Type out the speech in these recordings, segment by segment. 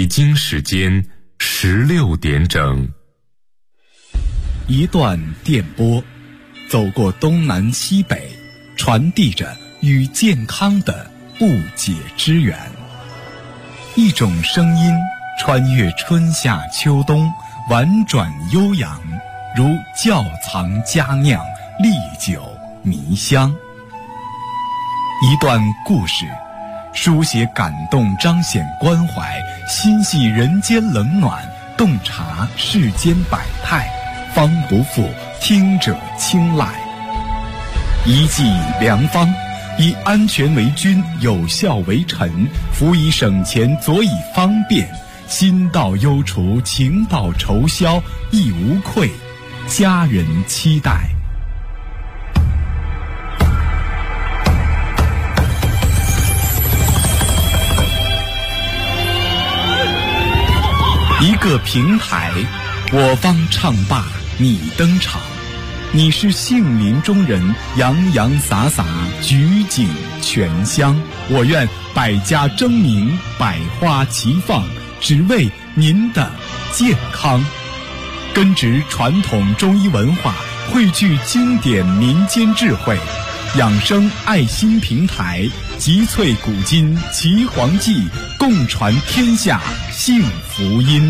北京时间16点整。 一段电波，走过东南西北，传递着与健康的不解之缘。一种声音穿越春夏秋冬，婉转悠扬，如窖藏佳酿，历久弥香。一段故事，书写感动，彰显关怀，心系人间冷暖，洞察世间百态，方不负听者青睐。一剂良方，以安全为君，有效为臣，辅以省钱，佐以方便，心到忧除，情到愁消，亦无愧，家人期待。一个平台，我方唱罢你登场，你是杏林中人，洋洋洒洒，举景全香。我愿百家争鸣，百花齐放，只为您的健康。根植传统中医文化，汇聚经典民间智慧，养生爱心平台，集萃古今奇黄记，共传天下幸福音。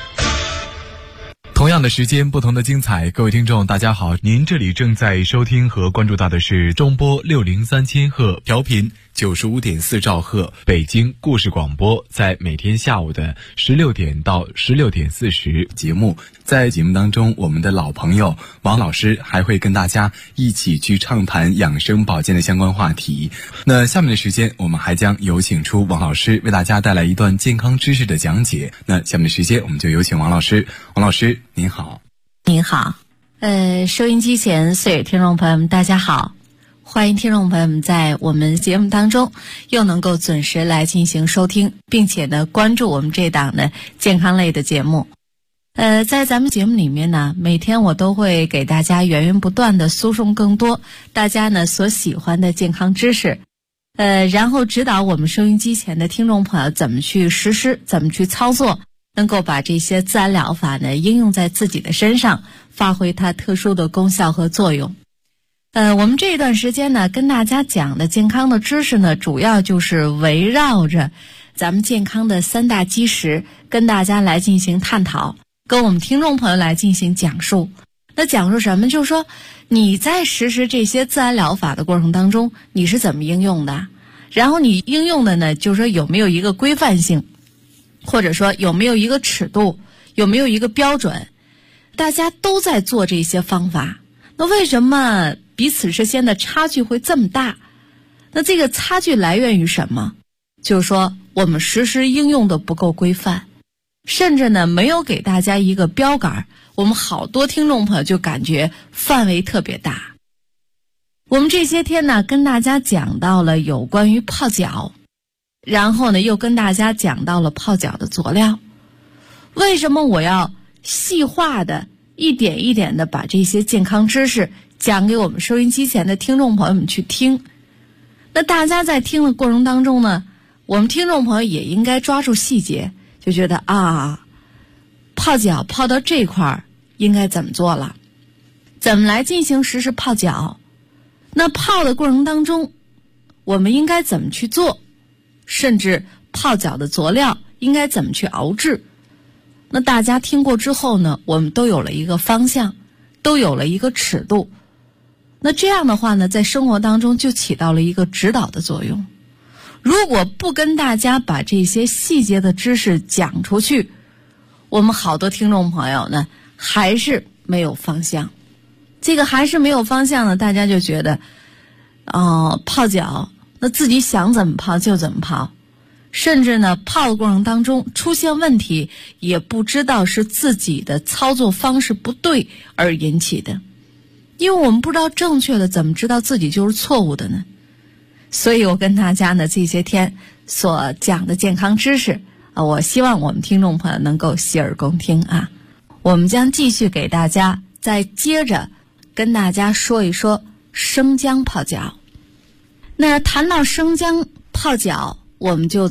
同样的时间，不同的精彩。各位听众大家好，您这里正在收听和关注到的是中波603千赫调频95.4兆赫北京故事广播，在每天下午的16点到16点40节目。在节目当中，我们的老朋友王老师还会跟大家一起去畅谈养生保健的相关话题。那下面的时间，我们还将有请出王老师为大家带来一段健康知识的讲解。那下面的时间，我们就有请王老师。王老师您好。 您好，收音机前所有听众朋友们大家好，欢迎听众朋友们在我们节目当中又能够准时来进行收听，并且呢关注我们这档的健康类的节目。在咱们节目里面呢，每天我都会给大家源源不断的输送更多大家呢所喜欢的健康知识，然后指导我们收音机前的听众朋友怎么去实施，怎么去操作，能够把这些自然疗法呢应用在自己的身上，发挥它特殊的功效和作用。我们这一段时间呢跟大家讲的健康的知识呢，主要就是围绕着咱们健康的3大基石跟大家来进行探讨，跟我们听众朋友来进行讲述。那讲述什么？就是说你在实施这些自然疗法的过程当中，你是怎么应用的，然后你应用的呢，就是说有没有一个规范性，或者说有没有一个尺度，有没有一个标准。大家都在做这些方法，那为什么彼此之间的差距会这么大？那这个差距来源于什么？就是说我们实施应用的不够规范，甚至呢没有给大家一个标杆，我们好多听众朋友就感觉范围特别大。我们这些天呢跟大家讲到了有关于泡脚，然后呢又跟大家讲到了泡脚的佐料。为什么我要细化的一点一点的把这些健康知识讲给我们收音机前的听众朋友们去听？那大家在听的过程当中呢，我们听众朋友也应该抓住细节，就觉得泡脚泡到这块儿应该怎么做了，怎么来进行实施泡脚。那泡的过程当中我们应该怎么去做，甚至泡脚的佐料应该怎么去熬制。那大家听过之后呢，我们都有了一个方向，都有了一个尺度。那这样的话呢，在生活当中就起到了一个指导的作用。如果不跟大家把这些细节的知识讲出去，我们好多听众朋友呢还是没有方向。这个还是没有方向呢，大家就觉得泡脚那自己想怎么泡就怎么泡，甚至呢泡的过程当中出现问题，也不知道是自己的操作方式不对而引起的。因为我们不知道正确的，怎么知道自己就是错误的呢？所以我跟大家呢这些天所讲的健康知识我希望我们听众朋友能够洗耳恭听啊。我们将继续给大家再接着跟大家说一说生姜泡脚。那谈到生姜泡脚，我们就得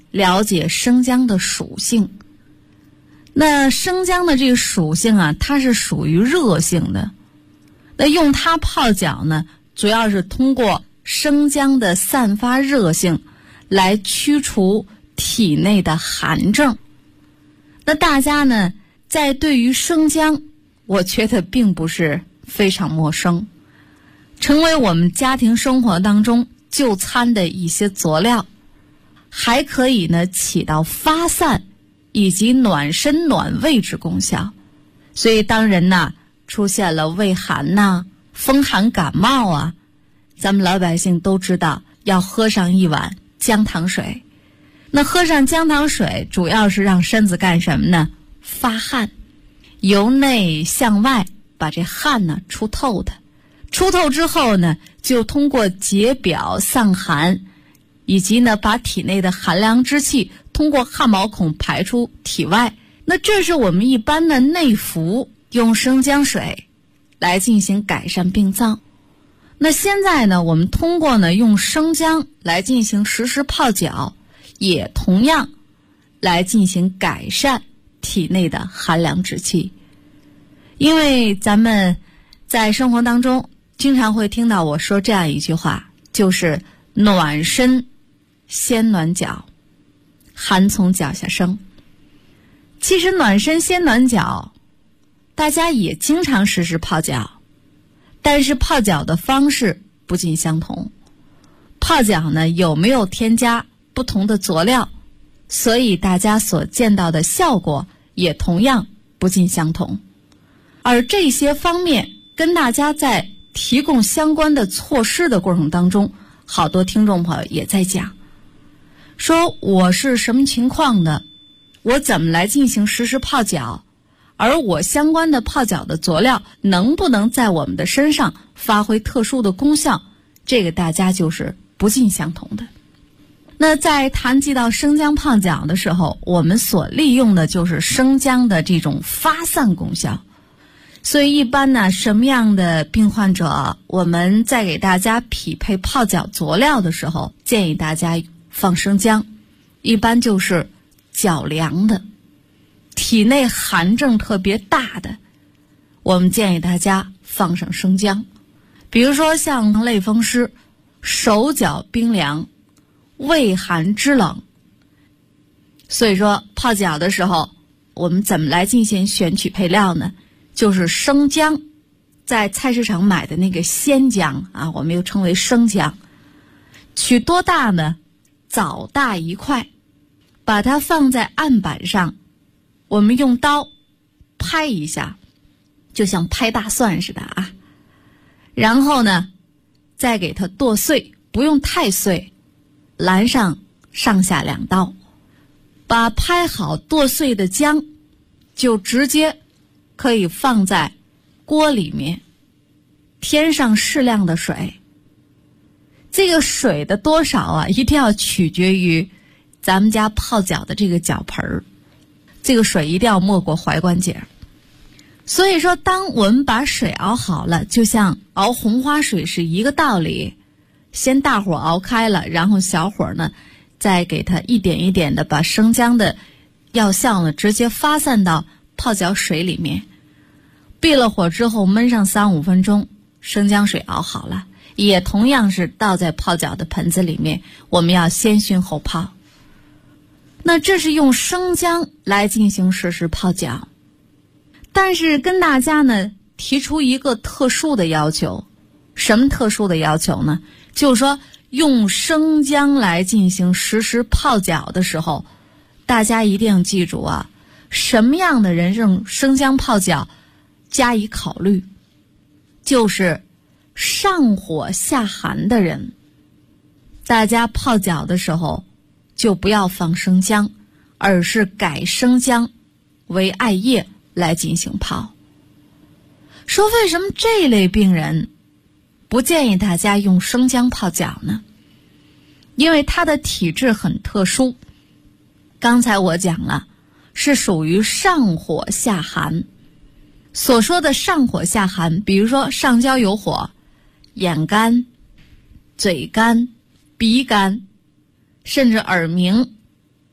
了解生姜的属性。那生姜的这个属性啊，它是属于热性的。那用它泡脚呢，主要是通过生姜的散发热性来驱除体内的寒症。那大家呢，在对于生姜，我觉得并不是非常陌生，成为我们家庭生活当中就餐的一些佐料，还可以呢起到发散以及暖身暖胃之功效。所以当人呐出现了胃寒呐、风寒感冒啊，咱们老百姓都知道要喝上一碗姜糖水。那喝上姜糖水主要是让身子干什么呢？发汗，由内向外把这汗呢出透的。出透之后呢，就通过解表散寒，以及呢把体内的寒凉之气通过汗毛孔排出体外。那这是我们一般的内服，用生姜水来进行改善病灶。那现在呢，我们通过呢用生姜来进行实时泡脚，也同样来进行改善体内的寒凉之气。因为咱们在生活当中经常会听到我说这样一句话，就是暖身先暖脚，寒从脚下生。其实暖身先暖脚，大家也经常实时泡脚，但是泡脚的方式不尽相同。泡脚呢有没有添加不同的佐料，所以大家所见到的效果也同样不尽相同。而这些方面跟大家在提供相关的措施的过程当中，好多听众朋友也在讲，说我是什么情况的，我怎么来进行实时泡脚，而我相关的泡脚的佐料能不能在我们的身上发挥特殊的功效，这个大家就是不尽相同的。那在谈及到生姜泡脚的时候，我们所利用的就是生姜的这种发散功效。所以一般呢，什么样的病患者，我们在给大家匹配泡脚佐料的时候，建议大家放生姜。一般就是脚凉的，体内寒症特别大的，我们建议大家放上生姜。比如说像类风湿，手脚冰凉，畏寒肢冷，所以说泡脚的时候，我们怎么来进行选取配料呢？就是生姜，在菜市场买的那个鲜姜啊，我们又称为生姜，取多大呢？枣大一块，把它放在案板上，我们用刀拍一下，就像拍大蒜似的啊。然后呢，再给它剁碎，不用太碎，拦上上下2刀，把拍好剁碎的姜就直接可以放在锅里面，添上适量的水。这个水的多少啊，一定要取决于咱们家泡脚的这个脚盆儿，这个水一定要没过踝关节。所以说当我们把水熬好了，就像熬红花水是一个道理，先大火熬开了，然后小火呢再给它一点一点的把生姜的药效呢直接发散到泡脚水里面。闭了火之后焖上3-5分钟，生姜水熬好了，也同样是倒在泡脚的盆子里面，我们要先熏后泡。那这是用生姜来进行实时泡脚。但是跟大家呢提出一个特殊的要求。什么特殊的要求呢？就是说用生姜来进行实时泡脚的时候，大家一定要记住啊，什么样的人用生姜泡脚加以考虑，就是上火下寒的人，大家泡脚的时候就不要放生姜，而是改生姜为艾叶来进行泡。说为什么这类病人不建议大家用生姜泡脚呢？因为他的体质很特殊，刚才我讲了，是属于上火下寒。所说的上火下寒，比如说上焦有火，眼干、嘴干、鼻干，甚至耳鸣、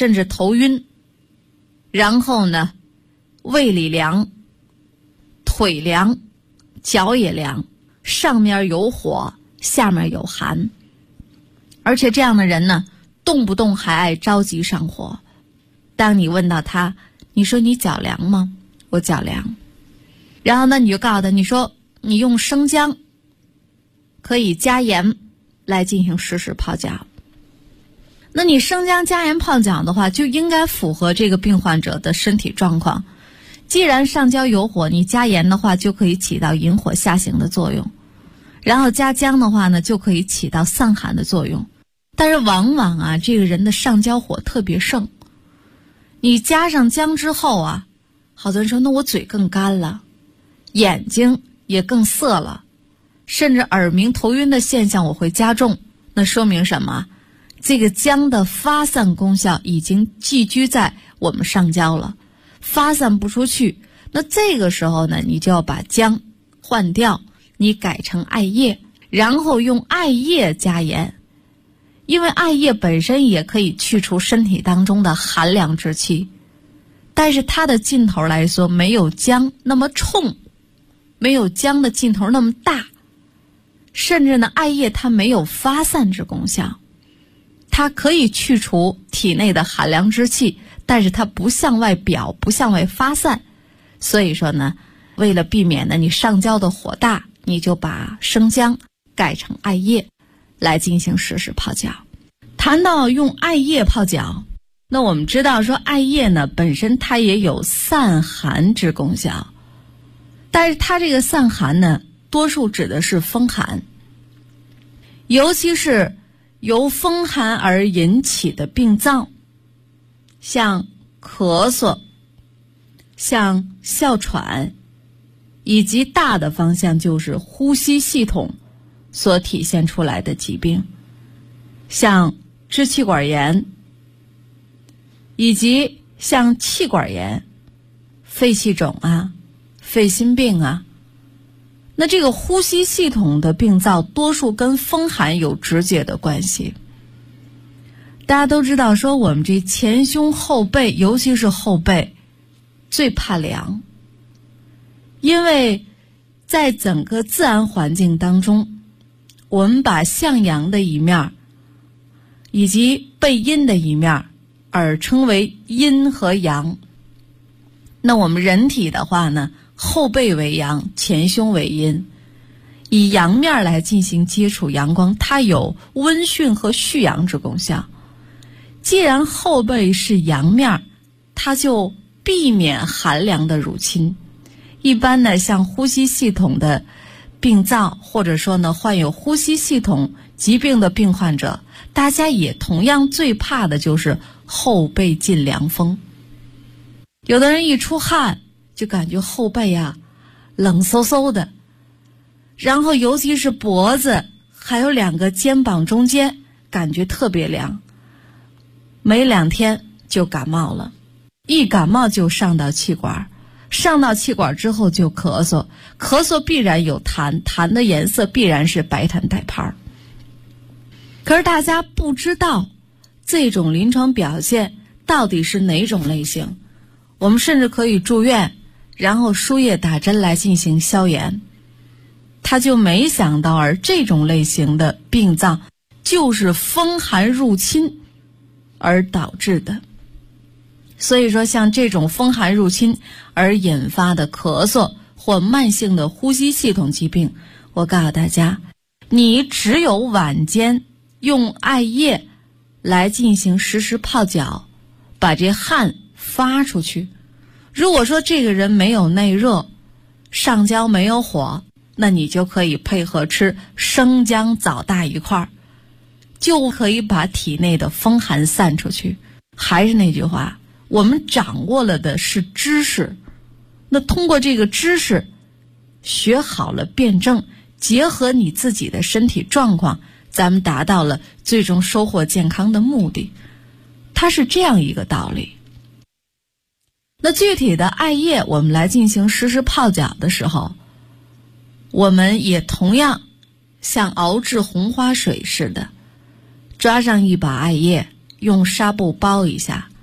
甚至头晕，然后呢，胃里凉，腿凉，脚也凉，上面有火，下面有寒。而且这样的人呢，动不动还爱着急上火。当你问到他，你说你脚凉吗？我脚凉。然后呢，你就告诉他，你说你用生姜可以加盐来进行实时泡脚。那你生姜加盐泡脚的话，就应该符合这个病患者的身体状况。既然上焦有火，你加盐的话就可以起到引火下行的作用，然后加姜的话呢，就可以起到散寒的作用。但是往往啊，这个人的上焦火特别盛，你加上姜之后啊，好多人说那我嘴更干了，眼睛也更涩了，甚至耳鸣头晕的现象我会加重。那说明什么？这个姜的发散功效已经寄居在我们上焦了，发散不出去。那这个时候呢，你就要把姜换掉，你改成艾叶，然后用艾叶加盐。因为艾叶本身也可以去除身体当中的寒凉之气，但是它的劲头来说没有姜那么冲，没有姜的劲头那么大，甚至呢，艾叶它没有发散之功效。它可以去除体内的寒凉之气，但是它不向外表，不向外发散。所以说呢，为了避免呢你上焦的火大，你就把生姜改成艾叶来进行实时泡脚。谈到用艾叶泡脚，那我们知道说艾叶呢本身它也有散寒之功效，但是它这个散寒呢，多数指的是风寒，尤其是由风寒而引起的病灶，像咳嗽，像哮喘，以及大的方向就是呼吸系统所体现出来的疾病，像支气管炎，以及像气管炎、肺气肿啊、肺心病啊。那这个呼吸系统的病灶多数跟风寒有直接的关系。大家都知道说我们这前胸后背，尤其是后背最怕凉，因为在整个自然环境当中，我们把向阳的一面以及背阴的一面而称为阴和阳。那我们人体的话呢，后背为阳，前胸为阴，以阳面来进行接触阳光，它有温煦和蓄阳之功效。既然后背是阳面，它就避免寒凉的入侵。一般呢，像呼吸系统的病灶，或者说呢患有呼吸系统疾病的病患者，大家也同样最怕的就是后背进凉风。有的人一出汗就感觉后背啊冷飕飕的，然后尤其是脖子还有两个肩膀中间感觉特别凉，没2天就感冒了，一感冒就上到气管，上到气管之后就咳嗽，咳嗽必然有痰，痰的颜色必然是白痰带泡。可是大家不知道这种临床表现到底是哪种类型，我们甚至可以住院，然后输液打针来进行消炎。他就没想到，而这种类型的病灶就是风寒入侵而导致的。所以说像这种风寒入侵而引发的咳嗽或慢性的呼吸系统疾病，我告诉大家，你只有晚间用艾叶来进行实时泡脚，把这汗发出去。如果说这个人没有内热，上焦没有火，那你就可以配合吃生姜枣大一块，就可以把体内的风寒散出去。还是那句话，我们掌握了的是知识，那通过这个知识学好了辩证，结合你自己的身体状况，咱们达到了最终收获健康的目的。它是这样一个道理。那具体的艾叶我们来进行实时泡脚的时候，我们也同样像熬制红花水似的，抓上一把艾叶，用纱布包一下，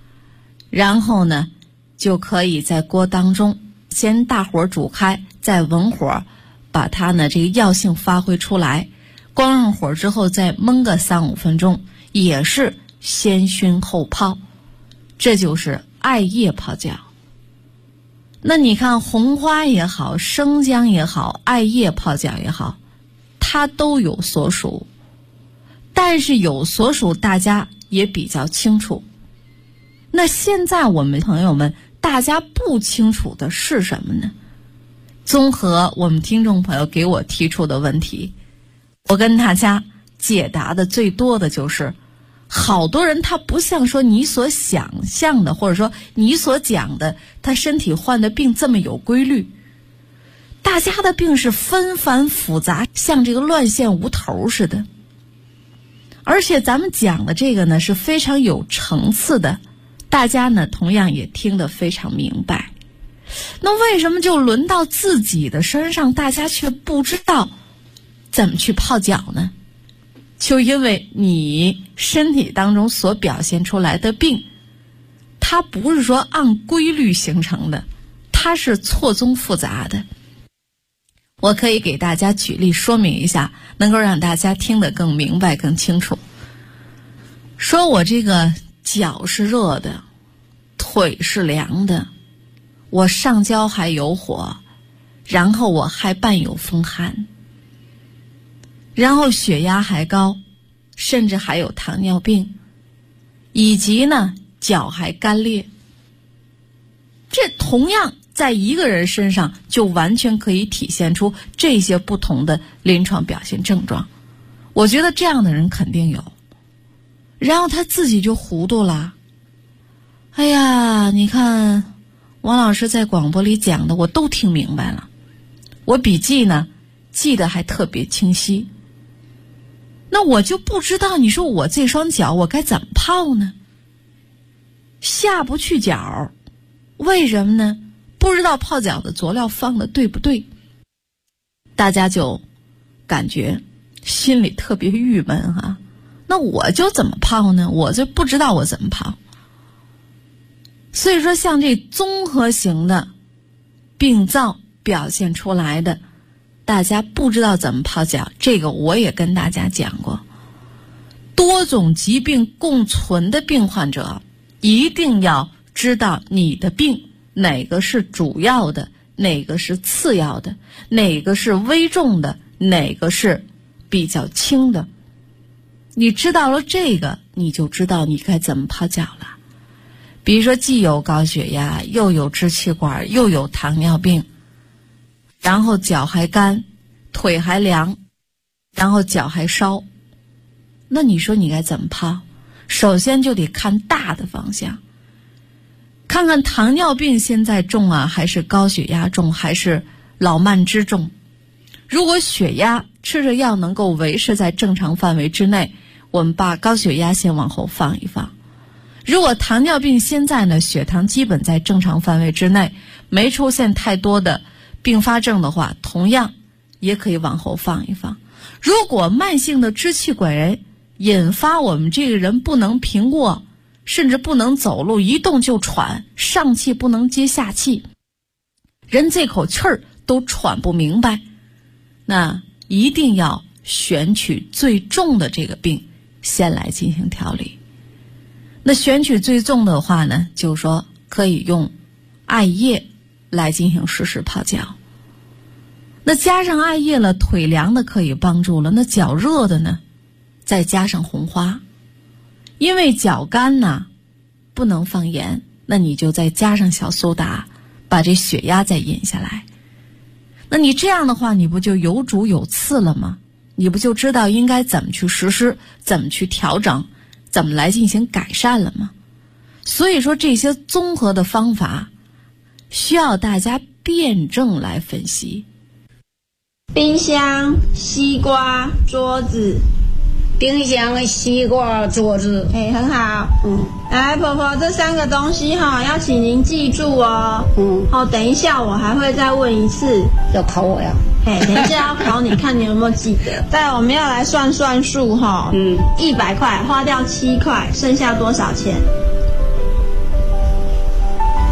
然后呢就可以在锅当中先大火煮开，再文火把它呢这个药性发挥出来，光上火之后再焖个3-5分钟，也是先熏后泡，这就是艾叶泡脚。那你看红花也好，生姜也好，艾叶泡脚也好，它都有所属，但是有所属大家也比较清楚。那现在我们朋友们大家不清楚的是什么呢？综合我们听众朋友给我提出的问题，我跟大家解答的最多的就是好多人他不像说你所想象的，或者说你所讲的他身体患的病这么有规律，大家的病是纷繁复杂，像这个乱线无头似的。而且咱们讲的这个呢是非常有层次的，大家呢同样也听得非常明白。那为什么就轮到自己的身上，大家却不知道怎么去泡脚呢？就因为你身体当中所表现出来的病，它不是说按规律形成的，它是错综复杂的。我可以给大家举例说明一下，能够让大家听得更明白更清楚。说我这个脚是热的，腿是凉的，我上焦还有火，然后我还伴有风寒，然后血压还高，甚至还有糖尿病，以及呢脚还干裂。这同样在一个人身上就完全可以体现出这些不同的临床表现症状。我觉得这样的人肯定有，然后他自己就糊涂了。哎呀，你看王老师在广播里讲的我都听明白了，我笔记呢记得还特别清晰，那我就不知道你说我这双脚我该怎么泡呢？下不去脚，为什么呢？不知道泡脚的佐料放的对不对，大家就感觉心里特别郁闷啊。那我就怎么泡呢？我就不知道我怎么泡。所以说像这综合型的病灶表现出来的，大家不知道怎么泡脚，这个我也跟大家讲过。多种疾病共存的病患者，一定要知道你的病哪个是主要的，哪个是次要的，哪个是危重的，哪个是比较轻的。你知道了这个，你就知道你该怎么泡脚了。比如说既有高血压，又有支气管，又有糖尿病，然后脚还干，腿还凉，然后脚还烧，那你说你该怎么泡？首先就得看大的方向，看看糖尿病现在重啊，还是高血压重，还是老慢支重。如果血压吃着药能够维持在正常范围之内，我们把高血压先往后放一放。如果糖尿病现在呢血糖基本在正常范围之内，没出现太多的并发症的话，同样也可以往后放一放。如果慢性的支气管炎引发我们这个人不能平卧，甚至不能走路，一动就喘，上气不能接下气，人这口气儿都喘不明白，那一定要选取最重的这个病先来进行调理。那选取最重的话呢，就是说可以用艾叶来进行实时泡脚。那加上艾叶了，腿凉的可以帮助了，那脚热的呢，再加上红花。因为脚干呢不能放盐，那你就再加上小苏打，把这血压再引下来。那你这样的话，你不就有主有次了吗？你不就知道应该怎么去实施，怎么去调整，怎么来进行改善了吗？所以说这些综合的方法需要大家辩证来分析。 冰箱、西瓜、桌子。 冰箱、西瓜、桌子， 很好。来，婆婆，这3个东西要请您记住哦。等一下我还会再问一次。 要考我呀？ 等一下要考你，看你有没有记得。再来我们要来算数100块花掉7块，剩下多少钱？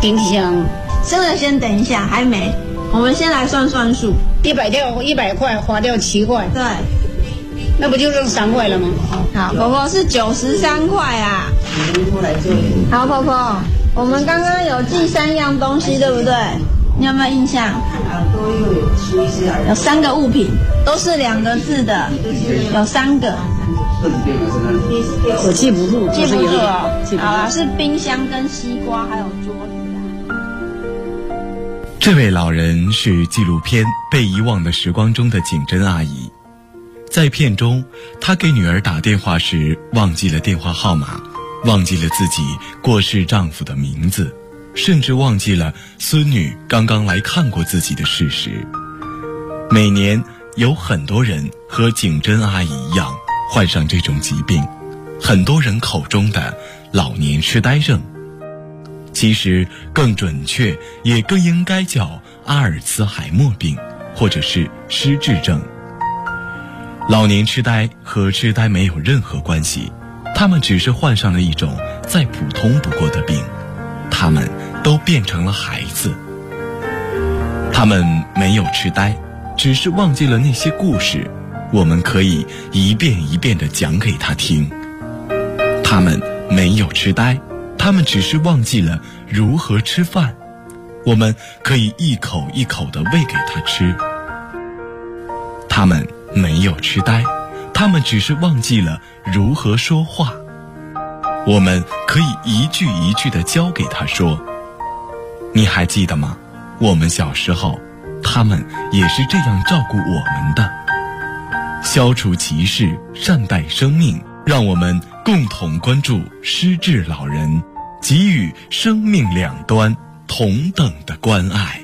冰箱。 这个先等一下，还没。我们先来算算数 ，100块花掉7块， 对， 那不就剩3块了吗？ 好，婆婆是93块啊。好，婆婆，我们刚刚有记3样东西，对不对？你有没有印象？有3个物品，都是2个字的，有3个。 我记不住， 记不住哦。好啦，是冰箱跟西瓜还有桌子啊。 这位老人是纪录片《被遗忘的时光》中的景珍阿姨。在片中，她给女儿打电话时忘记了电话号码，忘记了自己过世丈夫的名字，甚至忘记了孙女刚刚来看过自己的事实。每年有很多人和景珍阿姨一样患上这种疾病，很多人口中的老年痴呆症，其实更准确也更应该叫阿尔茨海默病，或者是失智症。老年痴呆和痴呆没有任何关系，他们只是患上了一种再普通不过的病，他们都变成了孩子。他们没有痴呆，只是忘记了那些故事，我们可以一遍一遍地讲给他听。他们没有痴呆，他们只是忘记了如何吃饭，我们可以一口一口地喂给他吃。他们没有痴呆，他们只是忘记了如何说话，我们可以一句一句地教给他说。你还记得吗？我们小时候，他们也是这样照顾我们的。消除歧视，善待生命，让我们共同关注失智老人，给予生命两端同等的关爱。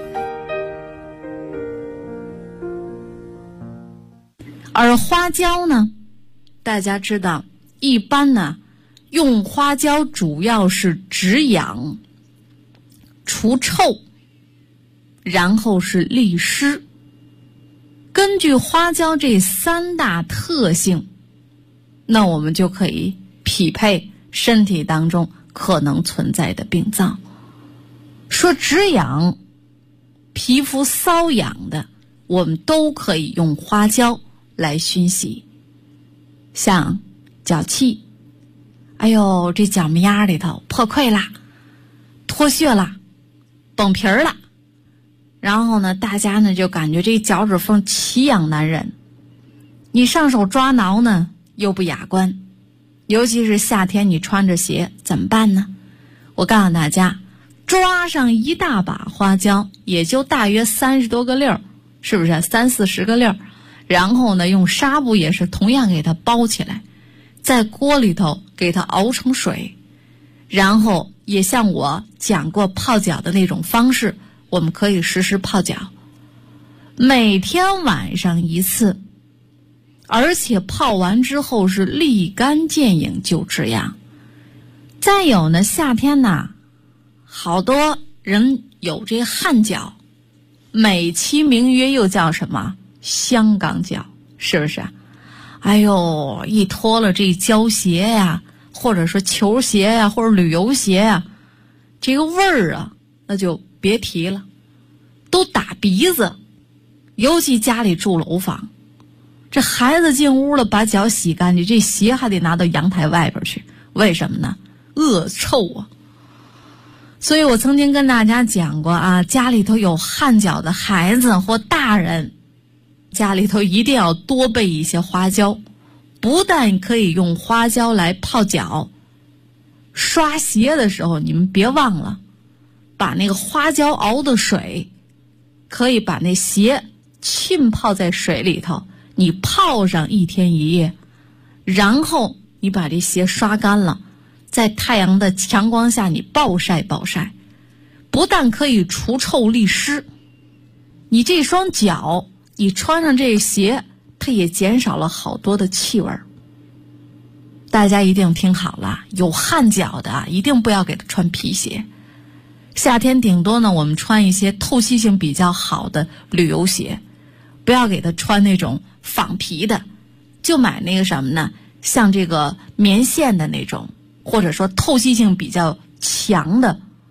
而花椒呢，大家知道，一般呢，用花椒主要是止痒、除臭，然后是利湿。根据花椒这3大特性，那我们就可以匹配身体当中可能存在的病灶。说止痒、皮肤瘙痒的，我们都可以用花椒来熏洗。像脚气，哎呦，这脚面丫里头破溃啦，脱屑啦，崩皮儿了，然后呢，大家呢就感觉这脚趾缝奇痒难忍，你上手抓挠呢又不雅观，尤其是夏天你穿着鞋怎么办呢？我告诉大家，抓上一大把花椒，也就大约30多个粒儿，是不是30-40个粒儿？然后呢，用纱布也是同样给它包起来，在锅里头给它熬成水，然后也像我讲过泡脚的那种方式，我们可以实时泡脚，每天晚上1次，而且泡完之后是立竿见影就止痒。再有呢，夏天呐，好多人有这汗脚，美其名曰又叫什么香港脚，是不是？哎呦，一脱了这胶鞋呀，或者说球鞋呀，或者旅游鞋呀，这个味儿啊，那就别提了，都打鼻子。尤其家里住楼房，这孩子进屋了，把脚洗干净，这鞋还得拿到阳台外边去，为什么呢？恶臭啊！所以我曾经跟大家讲过啊，家里头有汗脚的孩子或大人，家里头一定要多备一些花椒，不但可以用花椒来泡脚，刷鞋的时候你们别忘了把那个花椒熬的水，可以把那鞋浸泡在水里头，你泡上1天1夜，然后你把这鞋刷干了，在太阳的强光下你暴晒暴晒，不但可以除臭利湿，你这双脚你穿上这鞋，它也减少了好多的气味。大家一定听好了，有汗脚的一定不要给他穿皮鞋，夏天顶多呢我们穿一些透气性比较好的旅游鞋，不要给他穿那种仿皮的，就买那个什么呢，像这个棉线的那种，或者说透气性比较强的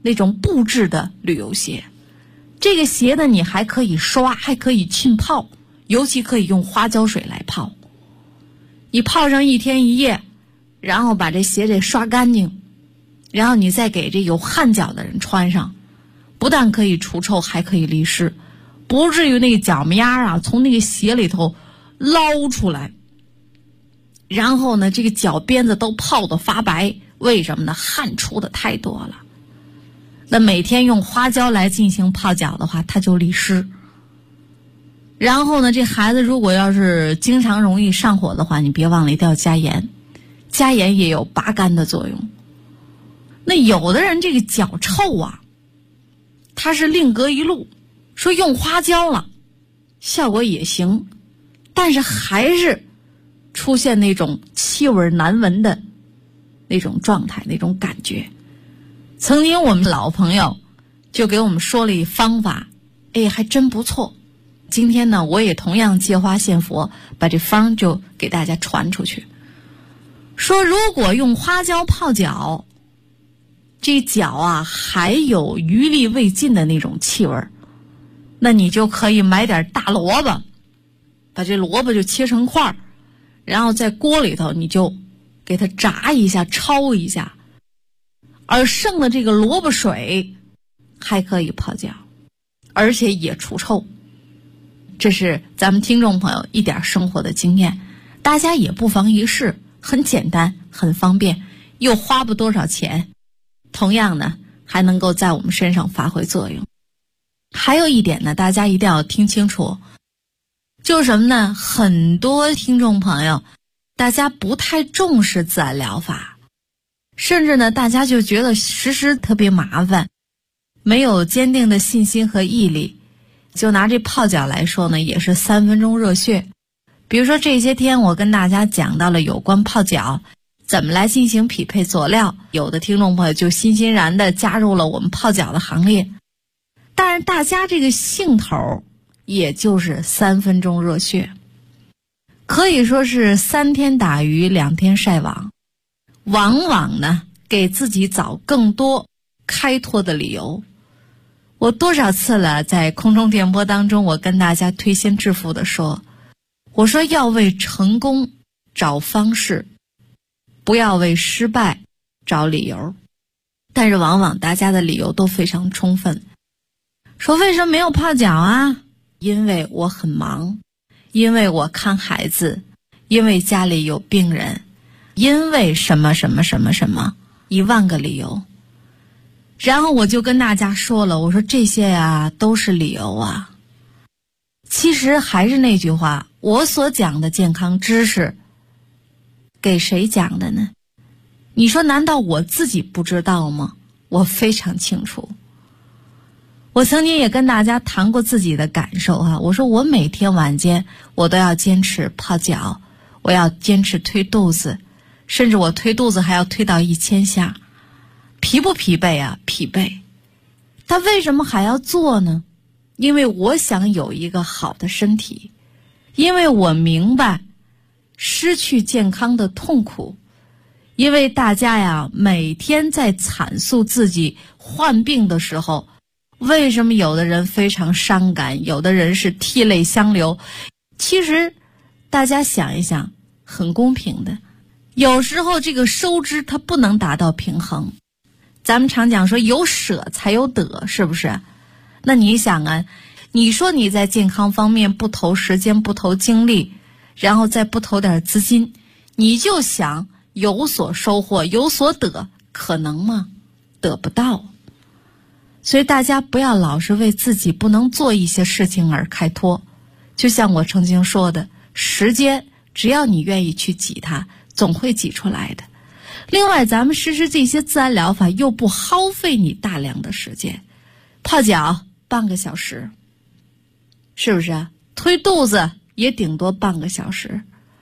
那种布制的旅游鞋。这个鞋呢，你还可以刷，还可以浸泡，尤其可以用花椒水来泡。你泡上1天1夜，然后把这鞋给刷干净，然后你再给这有汗脚的人穿上，不但可以除臭，还可以利湿，不至于那个脚面啊从那个鞋里头捞出来，然后呢这个脚边子都泡得发白。为什么呢？汗出的太多了。那每天用花椒来进行泡脚的话，它就利湿。然后呢，这孩子如果要是经常容易上火的话，你别忘了一定要加盐，加盐也有拔干的作用。那有的人这个脚臭啊，他是另隔一路，说用花椒了，效果也行，但是还是出现那种气味难闻的那种状态，那种感觉。曾经我们老朋友就给我们说了一方法，还真不错。今天呢，我也同样借花献佛，把这方就给大家传出去。说如果用花椒泡脚，这脚啊还有余力未尽的那种气味，那你就可以买点大萝卜，把这萝卜就切成块，然后在锅里头你就给它炸一下，焯一下，而剩的这个萝卜水还可以泡脚，而且也除臭。这是咱们听众朋友一点生活的经验，大家也不妨一试，很简单，很方便，又花不多少钱，同样呢还能够在我们身上发挥作用。还有一点呢，大家一定要听清楚，就是什么呢？很多听众朋友大家不太重视自然疗法，甚至呢大家就觉得实施特别麻烦，没有坚定的信心和毅力。就拿这泡脚来说呢，也是3分钟热血。比如说这些天我跟大家讲到了有关泡脚怎么来进行匹配佐料，有的听众朋友就欣欣然地加入了我们泡脚的行列。但是大家这个兴头也就是3分钟热血，可以说是3天打鱼2天晒网，往往呢给自己找更多开拓的理由。我多少次了在空中电波当中，我跟大家推心置腹地说，我说要为成功找方式，不要为失败找理由。但是往往大家的理由都非常充分，说为什么没有泡脚啊？因为我很忙，因为我看孩子，因为家里有病人，因为什么什么什么什么，1万个理由。然后我就跟大家说了，我说这些呀都是理由啊。其实还是那句话，我所讲的健康知识给谁讲的呢？你说难道我自己不知道吗？我非常清楚。我曾经也跟大家谈过自己的感受啊，我说我每天晚间我都要坚持泡脚，我要坚持推肚子，甚至我推肚子还要推到1000下。疲不疲惫啊？疲惫。他为什么还要做呢？因为我想有一个好的身体，因为我明白失去健康的痛苦，因为大家呀每天在阐述自己患病的时候，为什么有的人非常伤感，有的人是涕泪相流。其实大家想一想，很公平的，有时候这个收支它不能达到平衡。咱们常讲说有舍才有得，是不是？那你想啊，你说你在健康方面不投时间，不投精力，然后再不投点资金，你就想有所收获，有所得，可能吗？得不到。所以大家不要老是为自己不能做一些事情而开脱。就像我曾经说的，时间只要你愿意去挤它，总会挤出来的。另外咱们实施这些自然疗法又不耗费你大量的时间，泡脚半个小时，是不是？推肚子也顶多半个小时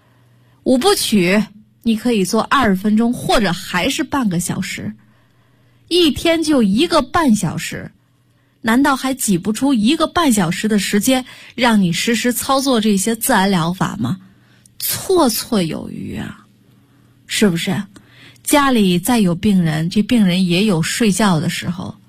，5部曲你可以做20分钟，或者还是半个小时，一天就1个半小时，难道还挤不出1个半小时的时间让你实时操作这些自然疗法吗？绰绰有余啊，是不是？家里再有病人，这病人也有睡觉的时候，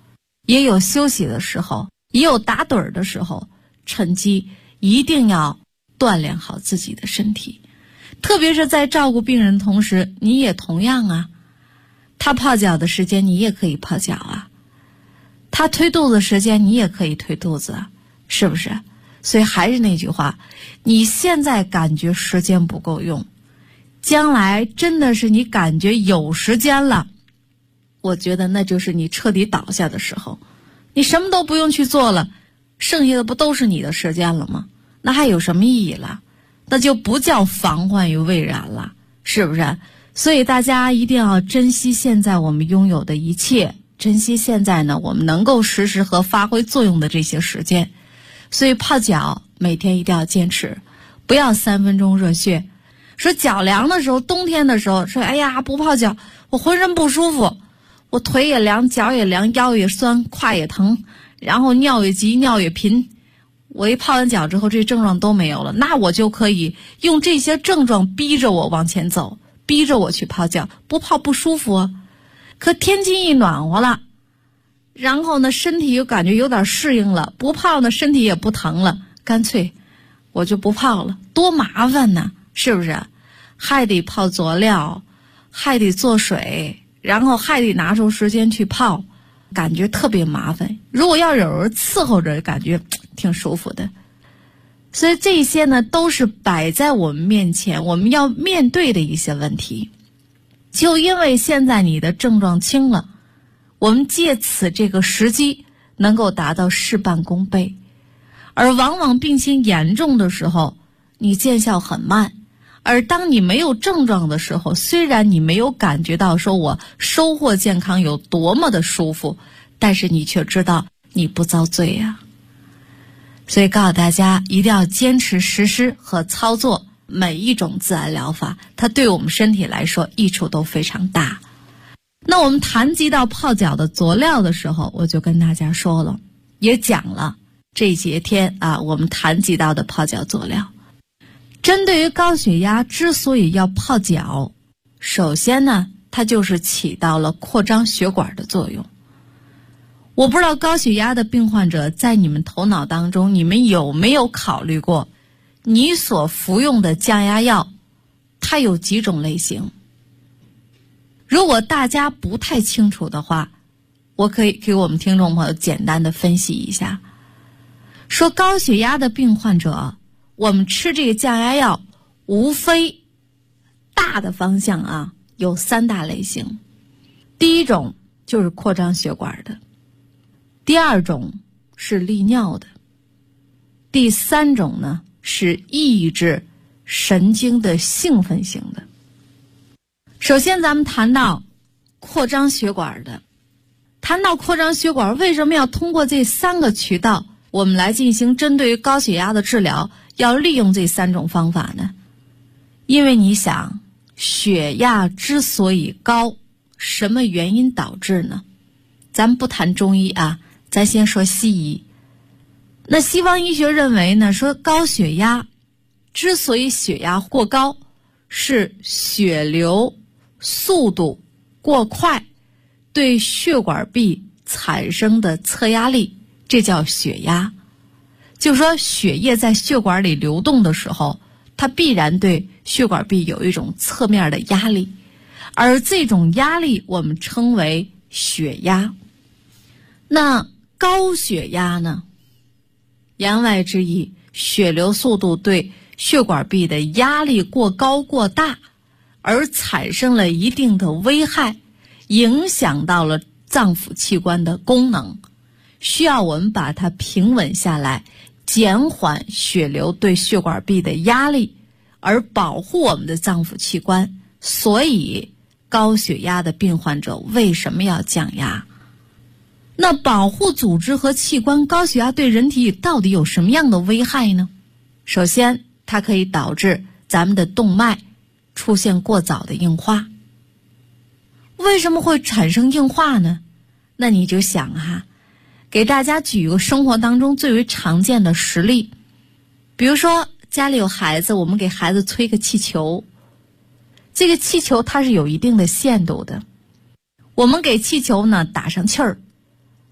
也有休息的时候，也有打盹的时候，趁机一定要锻炼好自己的身体。特别是在照顾病人的同时，你也同样啊，他泡脚的时间你也可以泡脚啊，他推肚子时间你也可以推肚子啊，是不是？所以还是那句话，你现在感觉时间不够用，将来真的是你感觉有时间了，我觉得那就是你彻底倒下的时候，你什么都不用去做了，剩下的不都是你的时间了吗？那还有什么意义了？那就不叫防患于未然了，是不是？所以大家一定要珍惜现在我们拥有的一切，珍惜现在呢我们能够实时和发挥作用的这些时间。所以泡脚每天一定要坚持，不要3分钟热血。说脚凉的时候，冬天的时候说哎呀不泡脚我浑身不舒服，我腿也凉，脚也凉，腰也酸，胯也疼，然后尿也急，尿也频。我一泡完脚之后这症状都没有了，那我就可以用这些症状逼着我往前走，逼着我去泡脚。不泡不舒服啊。可天气一暖和了，然后呢身体又感觉有点适应了，不泡呢身体也不疼了，干脆我就不泡了，多麻烦呢，是不是？还得泡佐料，还得做水，然后还得拿出时间去泡，感觉特别麻烦。如果要有人伺候着，感觉挺舒服的。所以这些呢都是摆在我们面前我们要面对的一些问题。就因为现在你的症状轻了，我们借此这个时机能够达到事半功倍。而往往病情严重的时候，你见效很慢。而当你没有症状的时候，虽然你没有感觉到说我收获健康有多么的舒服，但是你却知道你不遭罪呀。所以告诉大家一定要坚持实施和操作每一种自然疗法，它对我们身体来说益处都非常大。那我们谈及到泡脚的佐料的时候，我就跟大家说了，也讲了这些天啊，我们谈及到的泡脚佐料。针对于高血压之所以要泡脚，首先呢它就是起到了扩张血管的作用。我不知道高血压的病患者在你们头脑当中，你们有没有考虑过你所服用的降压药它有几种类型？如果大家不太清楚的话，我可以给我们听众朋友简单的分析一下。说高血压的病患者，我们吃这个降压药无非大的方向啊有3大类型。第一种就是扩张血管的，第二种是利尿的，第三种呢是抑制神经的兴奋型的。首先咱们谈到扩张血管的，谈到扩张血管，为什么要通过这3个渠道我们来进行针对于高血压的治疗，要利用这3种方法呢？因为你想，血压之所以高，什么原因导致呢？咱们不谈中医啊，咱先说西医。那西方医学认为呢，说高血压之所以血压过高，是血流速度过快对血管壁产生的侧压力，这叫血压。就是说血液在血管里流动的时候，它必然对血管壁有一种侧面的压力，而这种压力我们称为血压。那高血压呢，言外之意，血流速度对血管壁的压力过高过大，而产生了一定的危害，影响到了脏腑器官的功能，需要我们把它平稳下来，减缓血流对血管壁的压力，而保护我们的脏腑器官。所以高血压的病患者为什么要降压？那保护组织和器官，高血压对人体到底有什么样的危害呢？首先，它可以导致咱们的动脉出现过早的硬化。为什么会产生硬化呢？那你就想哈，给大家举一个生活当中最为常见的实例。比如说家里有孩子，我们给孩子吹个气球，这个气球它是有一定的限度的，我们给气球呢打上气儿，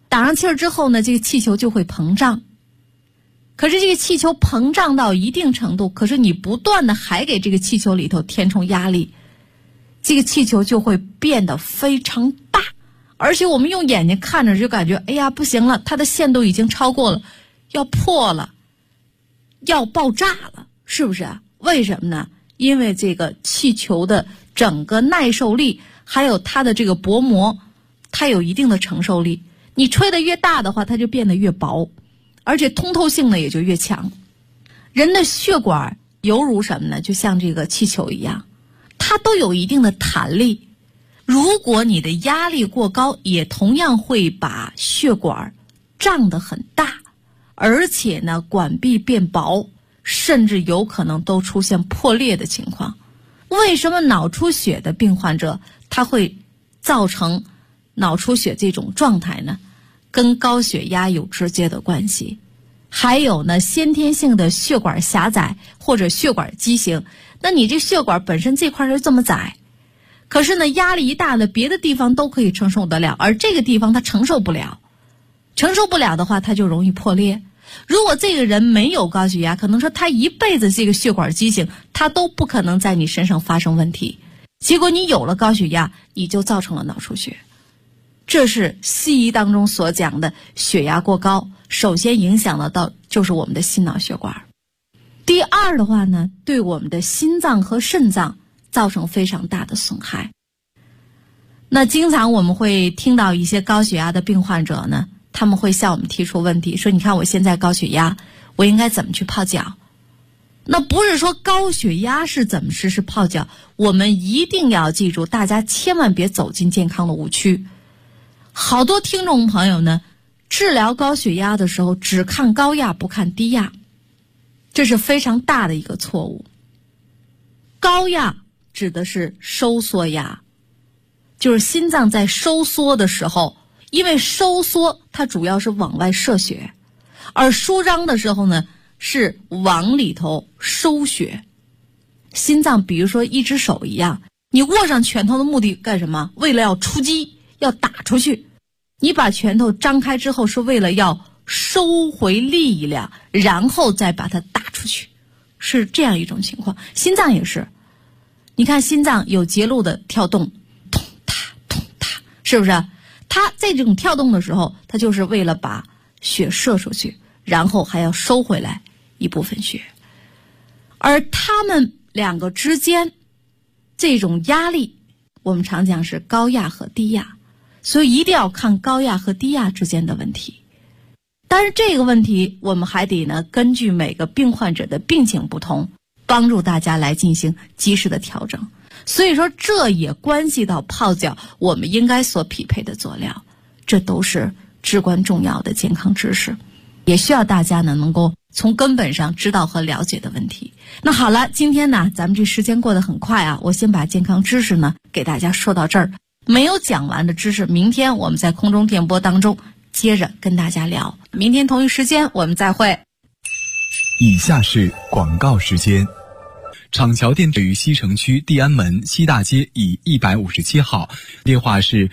打上气儿之后呢，这个气球就会膨胀。可是这个气球膨胀到一定程度，可是你不断的还给这个气球里头填充压力，这个气球就会变得非常大，而且我们用眼睛看着就感觉，哎呀，不行了，它的限度已经超过了，要破了，要爆炸了，是不是啊？为什么呢？因为这个气球的整个耐受力，还有它的这个薄膜，它有一定的承受力。你吹得越大的话，它就变得越薄，而且通透性呢也就越强。人的血管犹如什么呢？就像这个气球一样，它都有一定的弹力。如果你的压力过高，也同样会把血管胀得很大，而且呢管壁变薄，甚至有可能都出现破裂的情况。为什么脑出血的病患者他会造成脑出血这种状态呢？跟高血压有直接的关系。还有呢，先天性的血管狭窄或者血管畸形，那你这血管本身这块就这么窄，可是呢压力一大呢，别的地方都可以承受得了，而这个地方它承受不了，承受不了的话它就容易破裂。如果这个人没有高血压，可能说他一辈子这个血管畸形，他都不可能在你身上发生问题。结果你有了高血压，你就造成了脑出血。这是西医当中所讲的血压过高，首先影响得到就是我们的心脑血管。第二的话呢，对我们的心脏和肾脏造成非常大的损害。那经常我们会听到一些高血压的病患者呢，他们会向我们提出问题，说你看我现在高血压，我应该怎么去泡脚？那不是说高血压是怎么实施泡脚，我们一定要记住，大家千万别走进健康的误区。好多听众朋友呢，治疗高血压的时候只看高压不看低压，这是非常大的一个错误。高压指的是收缩压，就是心脏在收缩的时候，因为收缩它主要是往外射血，而舒张的时候呢是往里头收血。心脏比如说一只手一样，你握上拳头的目的干什么？为了要出击，要打出去。你把拳头张开之后是为了要收回力量，然后再把它打出去，是这样一种情况。心脏也是，你看心脏有节律的跳动，咚嗒咚嗒，是不是？它在这种跳动的时候，它就是为了把血射出去，然后还要收回来一部分血。而它们两个之间这种压力，我们常讲是高压和低压，所以一定要看高压和低压之间的问题。但是这个问题我们还得呢根据每个病患者的病情不同，帮助大家来进行及时的调整。所以说这也关系到泡脚我们应该所匹配的佐料，这都是至关重要的健康知识，也需要大家呢能够从根本上知道和了解的问题。那好了，今天呢咱们这时间过得很快啊，我先把健康知识呢给大家说到这儿，没有讲完的知识，明天我们在空中电波当中接着跟大家聊。明天同一时间我们再会。 以下是广告时间。厂桥店于西城区地安门西大街以157号，电话是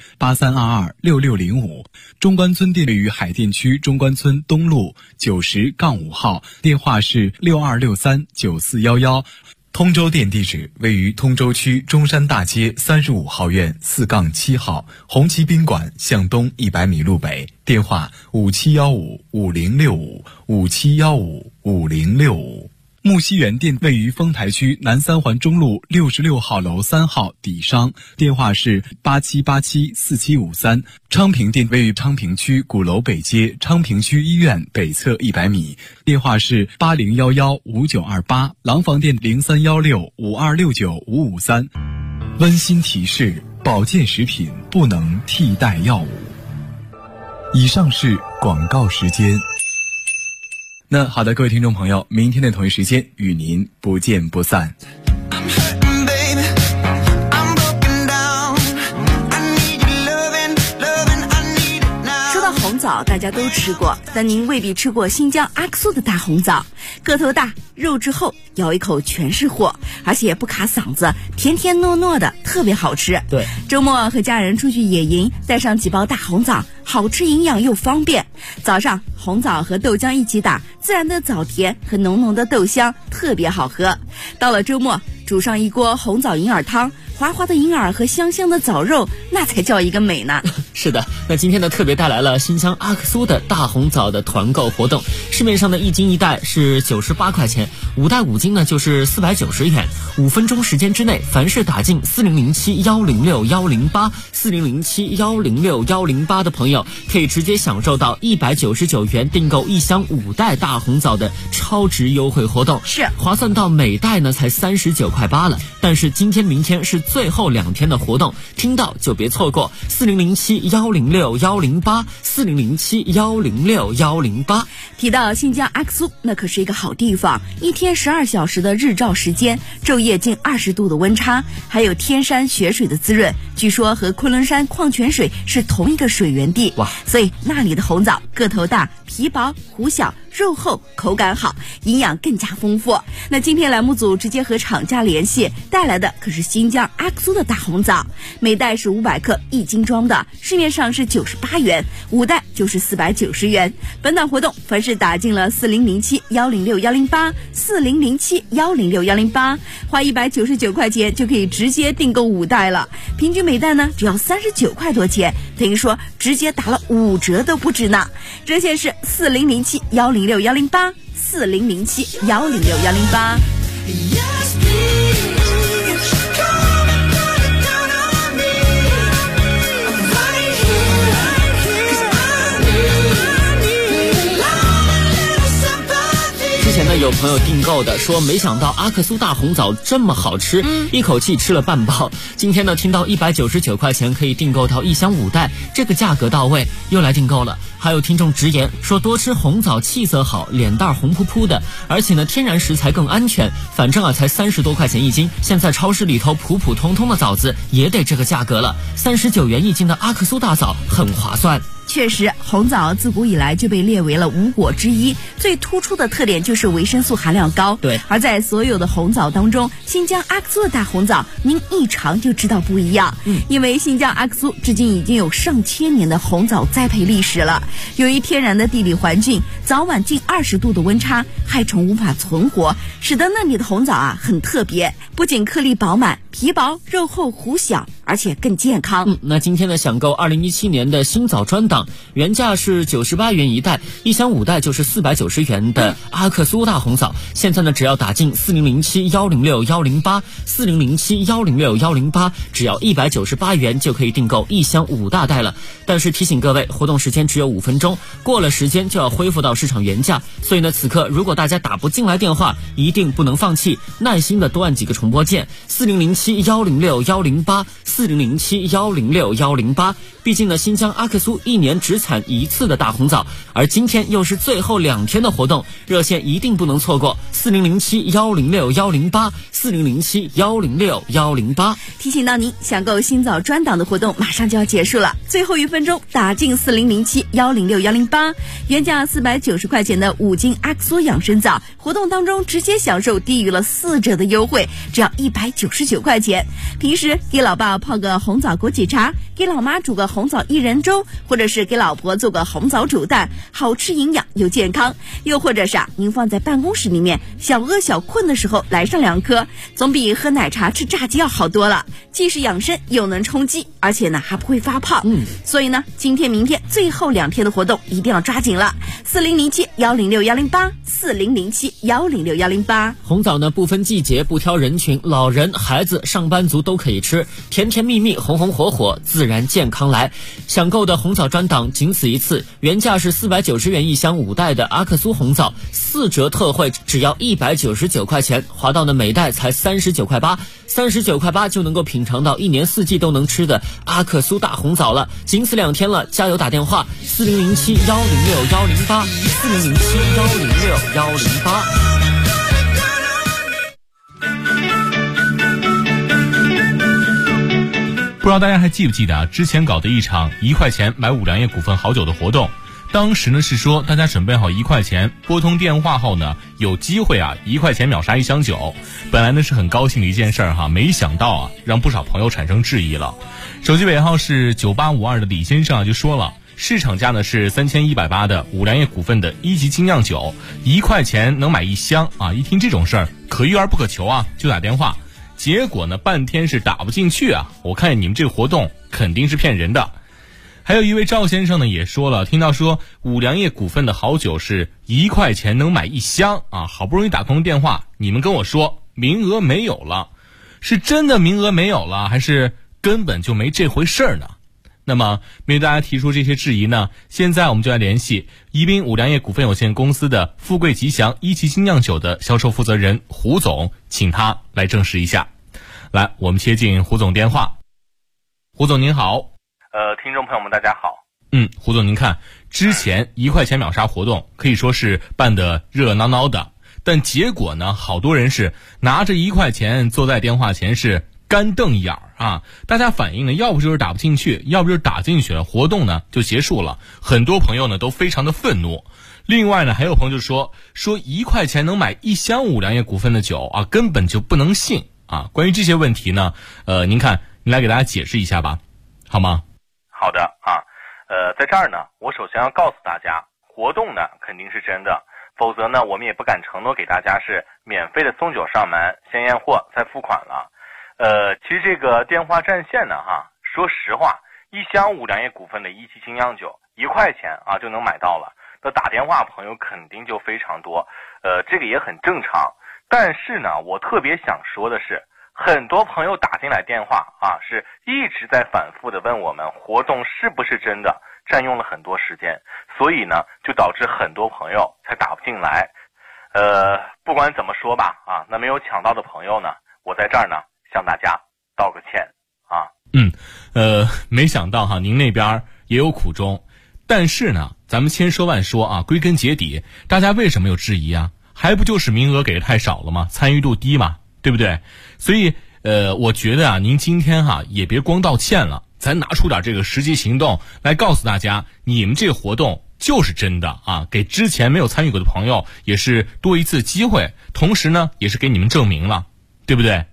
83226605。中关村店于海淀区中关村东路90-5号，电话是62639411。通州店地址位于通州区中山大街35号院4-7号，红旗宾馆向东100米路北，电话57155065，57155065。木樨园店位于丰台区南三环中路66号楼3号底商，电话是87874753。昌平店位于昌平区鼓楼北街昌平区医院北侧100米，电话是80115928。廊坊店031652695553。温馨提示：保健食品不能替代药物。以上是广告时间。那好的，各位听众朋友，明天的同一时间与您不见不散。 说到红枣，大家都吃过，但您未必吃过新疆阿克苏的大红枣，个头大， 肉质厚，咬一口全是货，而且不卡嗓子，甜甜糯糯的，特别好吃。 对， 周末和家人出去野营，带上几包大红枣，好吃营养又方便。早上红枣和豆浆一起打，自然的枣甜和浓浓的豆香特别好喝。到了周末，煮上一锅红枣银耳汤，滑滑的银耳和香香的枣肉，那才叫一个美呢。 是的，那今天呢特别带来了新疆阿克苏的大红枣的团购活动，市面上的1斤1袋是98块钱，5袋5斤呢就是490元。5分钟时间之内，凡是打进40071061084007106108的朋友，可以直接享受到199元订购1箱5袋大红枣的超值优惠活动， 是划算到每袋呢才39块8了。但是今天明天是最后2天的活动，听到就别错过40071061084007106108。 提到新疆阿克苏，那可是一个好地方，一天12小时的日照时间，昼夜近20度的温差，还有天山雪水的滋润，据说和昆仑山矿泉水是同一个水源地。 哇！ 所以那里的红枣个头大，皮薄核小，肉厚，口感好，营养更加丰富。那今天栏目组直接和厂家联系，带来的可是新疆阿克苏的大红枣，每袋是500克1斤装的，市面上是98元，5袋就是490元。本档活动凡是打进了40071061084007106108，花199块钱就可以直接订购5袋了，平均每袋呢只要39块多钱，等于说直接打了5折都不止呢。热线是40071061084007106108。 之前呢有朋友订购的说，没想到阿克苏大红枣这么好吃，一口气吃了半包。今天呢听到199块钱可以订购到1箱5袋，这个价格到位，又来订购了。还有听众直言说，多吃红枣气色好，脸蛋红扑扑的，而且呢天然食材更安全，反正才30多块钱1斤，现在超市里头普普通通的枣子也得这个价格了，39元1斤的阿克苏大枣很划算。 确实，红枣自古以来就被列为了5果之一，最突出的特点就是维生素含量高。 对， 而在所有的红枣当中，新疆阿克苏的大红枣您一尝就知道不一样。因为新疆阿克苏至今已经有上千年的红枣栽培历史了，由于天然的地理环境，早晚近20度的温差，害虫无法存活，使得那里的红枣很特别，不仅颗粒饱满，皮薄肉厚核小，而且更健康。 那今天呢想购2017年的新枣专档，原价是98元1袋，1箱5袋就是490元的阿克苏大红枣，现在呢只要打进40071061084007106108，只要198元就可以订购1箱5大袋了。但是提醒各位，活动时间只有5分钟，过了时间就要恢复到市场原价，所以呢此刻如果大家打不进来电话，一定不能放弃，耐心的多按几个重播键，40071061084007106108。毕竟呢新疆阿克苏1年只产1次的大红枣，而今天又是最后2天的活动，热线一定不能错过，40071061084007106108。 提醒到您，想购新枣专档的活动马上就要结束了，最后1分钟打进4007106108，原价490块钱的5斤阿克苏养生枣，活动当中直接享受低于了4折的优惠，只要199块钱。平时给老爸泡个红枣枸杞茶，给老妈煮个红枣薏仁粥，或者是给老婆做个红枣煮蛋，好吃营养又健康。又或者是您放在办公室里面，小饿小困的时候来上2颗，总比喝奶茶吃炸鸡要好多了，既是养生又能充饥，而且呢还不会发胖。所以呢今天明天最后2天的活动一定要抓紧了，40071061084007106108。 红枣呢不分季节不挑人群，老人孩子上班族都可以吃，甜甜蜜蜜红红火火，自然健康来。想购的红枣专档仅此一次，原价是490元1箱5袋的阿克苏红枣，4折特惠只要199块钱，划到呢每袋才39块8，39块8就能够品尝到1年4季都能吃的阿克苏大红枣了。仅此2天了，加油打电话，40071061084007106108。 不知道大家还记不记得之前搞的一场1块钱买5粮液股份好酒的活动， 当时呢是说大家准备好1块钱，拨通电话后呢有机会啊1块钱秒杀1箱酒。本来呢是很高兴的一件事儿哈，没想到啊让不少朋友产生质疑了。手机尾号是9852的李先生啊就说了，市场价呢是3180的五粮液股份的1级精酿酒，1块钱能买1箱啊！一听这种事儿，可遇而不可求啊，就打电话。结果呢，半天是打不进去啊！我看你们这个活动肯定是骗人的。还有一位赵先生呢也说了，听到说五粮液股份的好酒是1块钱能买1箱啊，好不容易打通电话，你们跟我说名额没有了，是真的名额没有了，还是根本就没这回事儿呢？那么面对大家提出这些质疑呢，现在我们就来联系宜宾五粮液股份有限公司的富贵吉祥1级精酿酒的销售负责人胡总，请他来证实一下。来，我们接进胡总电话。胡总您好。 听众朋友们大家好。 胡总您看，之前1块钱秒杀活动可以说是办得热热闹闹的，但结果呢，好多人是拿着1块钱坐在电话前是干瞪眼儿啊！大家反映呢，要不就是打不进去，要不就是打进去了，活动呢就结束了。很多朋友呢都非常的愤怒。另外呢，还有朋友就说1块钱能买1箱五粮液股份的酒啊，根本就不能信啊！关于这些问题呢，您看，您来给大家解释一下吧，好吗？ 好的啊，在这儿呢，我首先要告诉大家，活动呢肯定是真的，否则呢，我们也不敢承诺给大家是免费的送酒上门，先验货再付款了。其实这个电话占线呢，说实话，1箱五粮液股份的1级精酿酒1块钱啊就能买到了，那打电话朋友肯定就非常多，这个也很正常。但是呢，我特别想说的是，很多朋友打进来电话啊，是一直在反复的问我们活动是不是真的，占用了很多时间，所以呢，就导致很多朋友才打不进来。不管怎么说吧，啊，那没有抢到的朋友呢，我在这儿呢向大家道个歉啊。 没想到哈，您那边也有苦衷，但是呢，咱们千说万说啊，归根结底，大家为什么有质疑啊？还不就是名额给的太少了吗？参与度低嘛，对不对？所以我觉得啊，您今天也别光道歉了，咱拿出点这个实际行动来告诉大家，你们这个活动就是真的啊，给之前没有参与过的朋友也是多一次机会，同时呢，也是给你们证明了，对不对？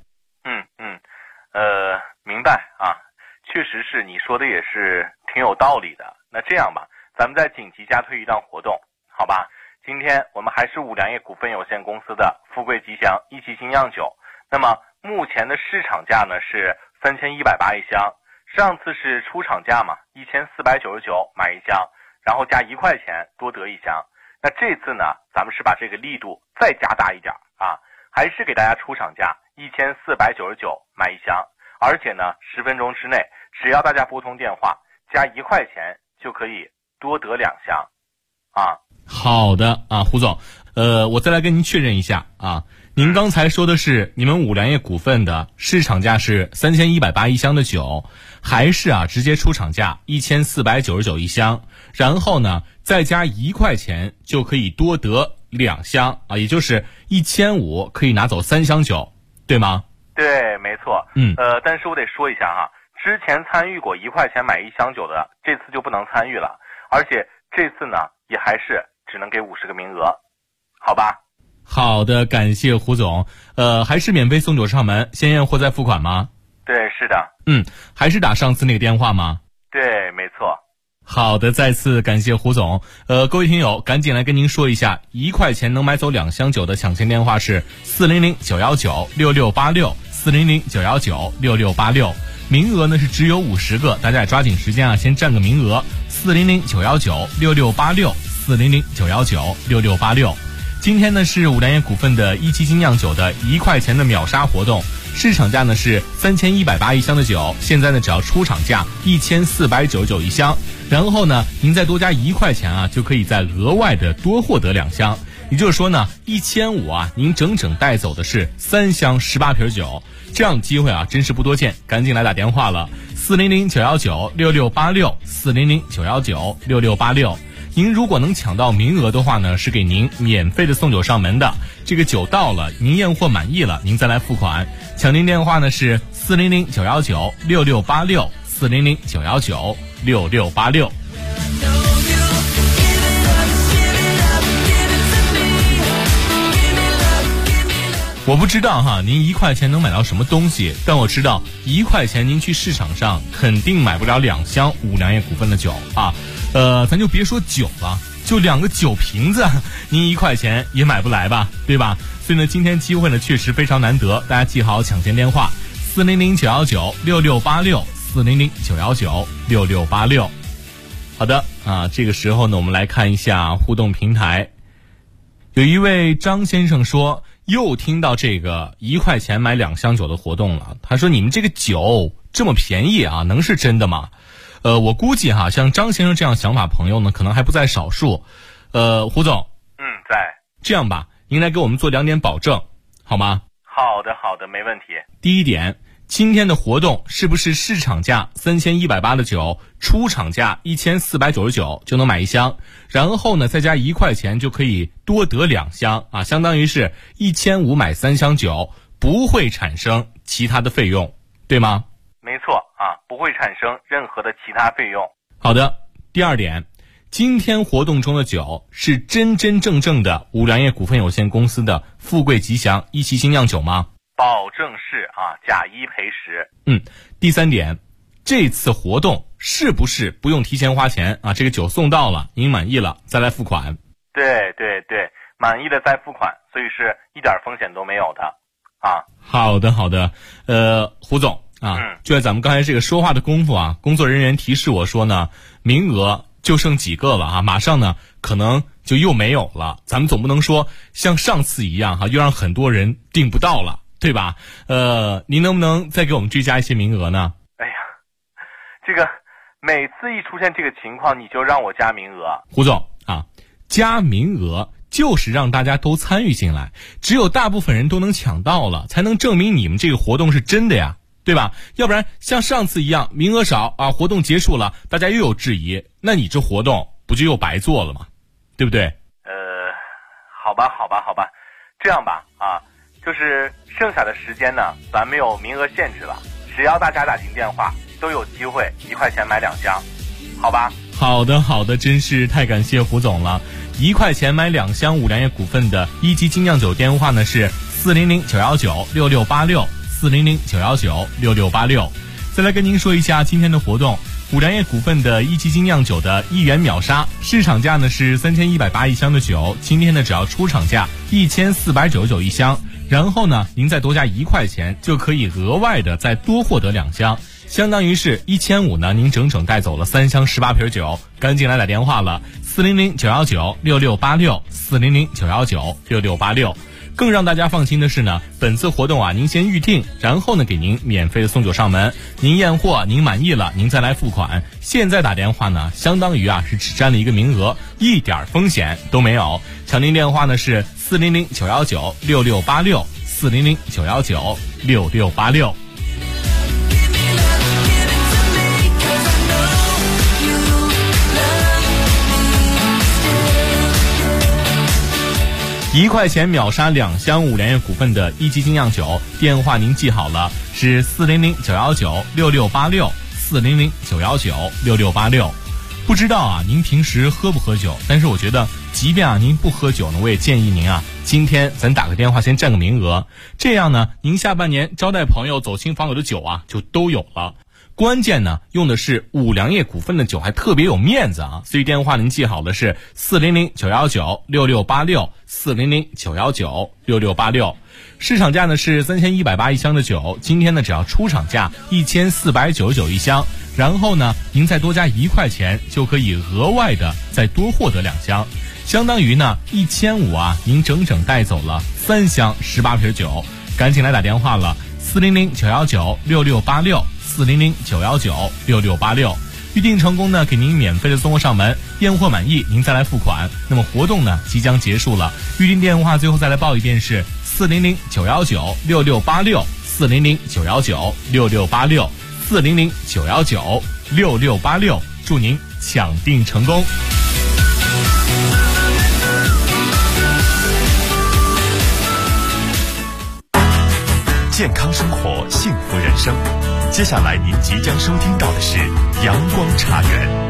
明白啊，确实是你说的也是挺有道理的。那这样吧，咱们再紧急加推一档活动，好吧？今天我们还是五粮液股份有限公司的富贵吉祥1级精酿酒，那么目前的市场价呢是3180一箱，上次是出厂价嘛，1499买1箱，然后加1块钱多得1箱。那这次呢，咱们是把这个力度再加大一点啊，还是给大家出厂价1499买1箱，而且呢10分钟之内，只要大家拨通电话加1块钱就可以多得2箱啊。 好的啊，胡总，我再来跟您确认一下啊，您刚才说的是你们五粮液股份的市场价是3180一箱的酒，还是直接出厂价1499一箱，然后呢再加1块钱就可以多得2箱啊，也就是1500可以拿走3箱酒，对吗？ 对，没错。但是我得说一下哈，之前参与过1块钱买1箱酒的，这次就不能参与了，而且这次呢也还是只能给50个名额，好吧？ 好的，感谢胡总。还是免费送酒上门，先验货再付款吗？ 对，是的。 还是打上次那个电话吗？ 对，没错。 好的，再次感谢胡总。各位听友，赶紧来跟您说一下，1块钱能买走2箱酒的抢先电话是400-919-6686，400-919-6686。名额呢是只有50个，大家也抓紧时间先占个名额。400-919-6686，400-919-6686。今天呢是五粮液股份的1级精酿酒的1块钱的秒杀活动，市场价呢是3180一箱的酒，现在呢只要出厂价1499一箱，然后呢您再多加1块钱就可以再额外的多获得2箱，也就是说呢1500您整整带走的是3箱18瓶酒，这样的机会真是不多见，赶紧来打电话了，400-919-6686，400-919-6686。您如果能抢到名额的话呢，是给您免费的送酒上门的。这个酒到了，您验货满意了，您再来付款。抢您电话呢是400-919-6686，400-919-6686。 我不知道哈，您1块钱能买到什么东西？但我知道1块钱您去市场上肯定买不了2箱五粮液股份的酒啊。咱就别说酒了，就2个酒瓶子，您1块钱也买不来吧，对吧？所以呢，今天机会呢确实非常难得，大家记好抢先电话400-919-6686，400-919-6686。好的啊，这个时候呢，我们来看一下互动平台。有一位张先生说，又听到这个1块钱买2箱酒的活动了。他说，你们这个酒这么便宜啊，能是真的吗？我估计哈，像张先生这样想法朋友呢，可能还不在少数。胡总， 在。 这样吧，您来给我们做2点保证，好吗？ 好的，没问题。 第一点，今天的活动是不是市场价3180的酒，出厂价1499就能买1箱，然后呢再加1块钱就可以多得2箱啊，相当于是1500买3箱酒，不会产生其他的费用，对吗？ 没错啊，不会产生任何的其他费用。 好的，第二点，今天活动中的酒是真正的五粮液股份有限公司的富贵吉祥一期精酿酒吗？ 保证是啊，假一赔10。 第三点，这次活动是不是不用提前花钱啊？这个酒送到了，您满意了再来付款。 对，满意的再付款，所以是一点风险都没有的啊。 好的，胡总啊，就在咱们刚才这个说话的功夫啊，工作人员提示我说呢，名额就剩几个了啊，马上呢可能就又没有了。咱们总不能说像上次一样哈，又让很多人订不到了，对吧？您能不能再给我们追加一些名额呢？ 哎呀，这个每次一出现这个情况，你就让我加名额。 胡总啊，加名额就是让大家都参与进来，只有大部分人都能抢到了，才能证明你们这个活动是真的呀，对吧？要不然像上次一样名额少啊，活动结束了大家又有质疑，那你这活动不就又白做了吗？对不对？ 好吧，这样吧啊，就是剩下的时间呢，咱没有名额限制了，只要大家打进电话都有机会1块钱买2箱，好吧？ 好的，真是太感谢胡总了。1块钱买2箱五粮液股份的一级精酿酒电话呢是400-919-6686，400-919-6686。再来跟您说一下今天的活动，五粮液股份的一级精酿酒的1元秒杀，市场价呢是31801箱的酒，今天呢只要出厂价14991箱，然后呢您再多加1块钱就可以额外的再多获得2箱，相当于是1500呢您整整带走了3箱18瓶酒。赶紧来打电话了，400-919-6686，400-919-6686。更让大家放心的是呢，本次活动啊，您先预定，然后呢给您免费的送酒上门，您验货您满意了您再来付款。现在打电话呢相当于啊是只占了1个名额，一点风险都没有。抢订电话呢是400-919-6686，400-919-6686。1块钱秒杀2箱五粮液股份的一级精酿酒，电话您记好了，是400-919-6686，400-919-6686。不知道啊您平时喝不喝酒，但是我觉得即便啊您不喝酒呢，我也建议您啊今天咱打个电话先占个名额，这样呢您下半年招待朋友走亲访友的酒啊就都有了。关键呢用的是五粮液股份的酒，还特别有面子啊，所以电话您记好的是400-919-6686，400-919-6686。市场价呢是31801箱的酒，今天呢只要出厂价14991箱，然后呢您再多加1块钱就可以额外的再多获得2箱，相当于呢1500啊您整整带走了3箱18瓶酒。赶紧来打电话了，400-919-6686，400-919-6686。预定成功呢给您免费的送货上门，验货满意您再来付款。那么活动呢即将结束了，预定电话最后再来报一遍是400-919-6686，400-919-6686，400-919-6686。祝您抢订成功。 健康生活，幸福人生。接下来您即将收听到的是阳光茶园。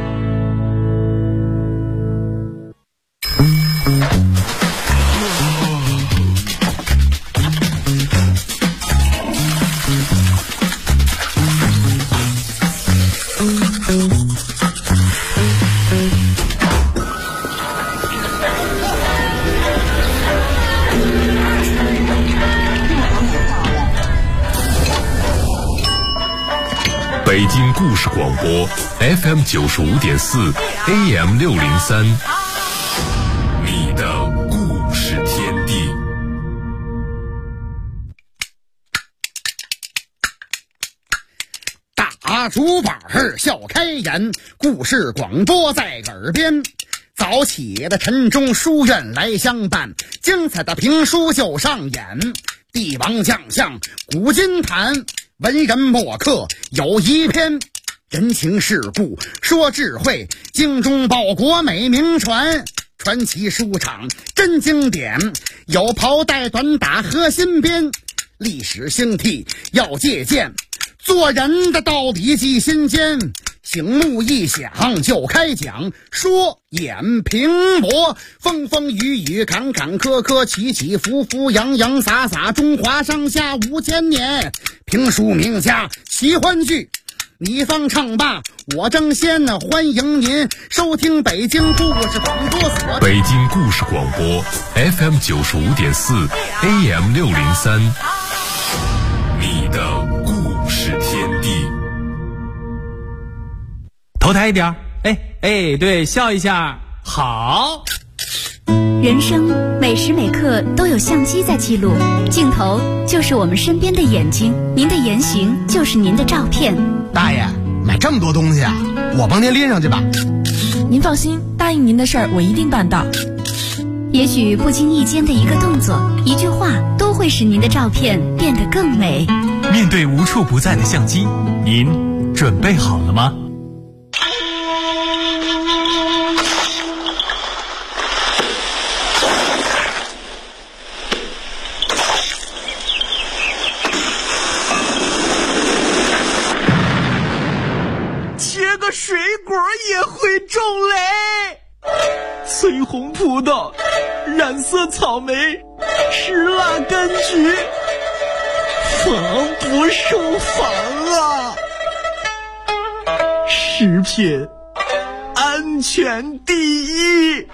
北京故事广播 FM 95.4 AM 603，你的故事天地。 大竹板笑开颜，故事广播在耳边。早起的晨钟书院来相伴，精彩的评书就上演。帝王将相古今谈，文人墨客有一篇。人情世故说智慧，精忠报国美名传。传奇书场真经典，有袍带短打和新编。历史兴替要借鉴，做人的道理记心间。醒目一响就开讲，说演评驳，风风雨雨坎坎坷坷，起起伏伏洋洋洒洒，中华上下5000年。评书名家奇欢剧，你方唱罢我争先，欢迎您收听北京故事广播所。 北京故事广播 FM 95.4 AM 603，你的故事天地。 头抬一点，对，笑一下，好。 人生每时每刻都有相机在记录，镜头就是我们身边的眼睛，您的言行就是您的照片。 大爷，买这么多东西啊，我帮您拎上去吧。 您放心，答应您的事儿我一定办到。 也许不经意间的一个动作、一句话，都会使您的照片变得更美。 面对无处不在的相机，您准备好了吗？ 水果也会种雷，翠红葡萄，染色草莓，石蜡柑橘，防不胜防啊！食品安全第一。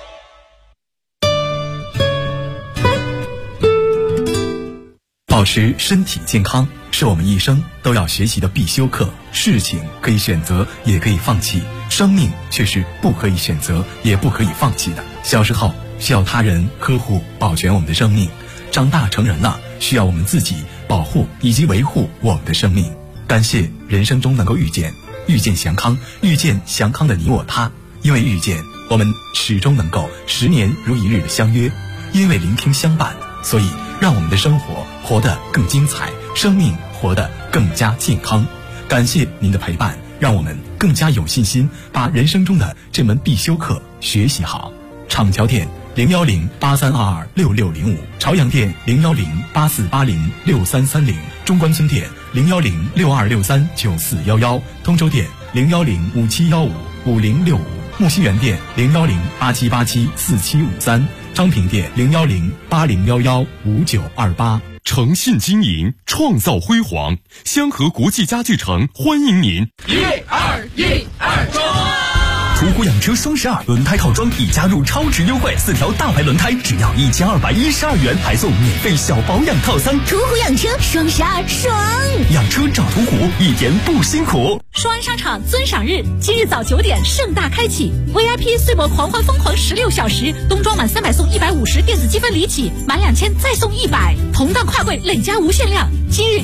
保持身体健康是我们一生都要学习的必修课。事情可以选择，也可以放弃，生命却是不可以选择，也不可以放弃的。小时候需要他人呵护保全我们的生命，长大成人了需要我们自己保护以及维护我们的生命。感谢人生中能够遇见祥康，遇见祥康的你我他。因为遇见，我们始终能够10年如一日的相约；因为聆听相伴，所以让我们的生活活得更精彩，生命活得更加健康。感谢您的陪伴，让我们更加有信心把人生中的这门必修课学习好。厂桥店01083226605，朝阳店01084806330，中关村店01062639411，通州店01057155065，木樨园店01087874753，昌平店01080115928。 诚信经营，创造辉煌。香河国际家具城欢迎您。 121中！ 途虎养车双12轮胎套装已加入超值优惠，4条大牌轮胎只要1212元，还送免费小保养套餐。 途虎养车双12爽！ 养车找途虎，一点不辛苦。 双安商场尊赏日，今日早9点盛大开启 ，VIP 岁末狂欢疯狂16小时，冬装满300送150，电子积分离起，满2000再送100，同档跨柜累加无限量。今日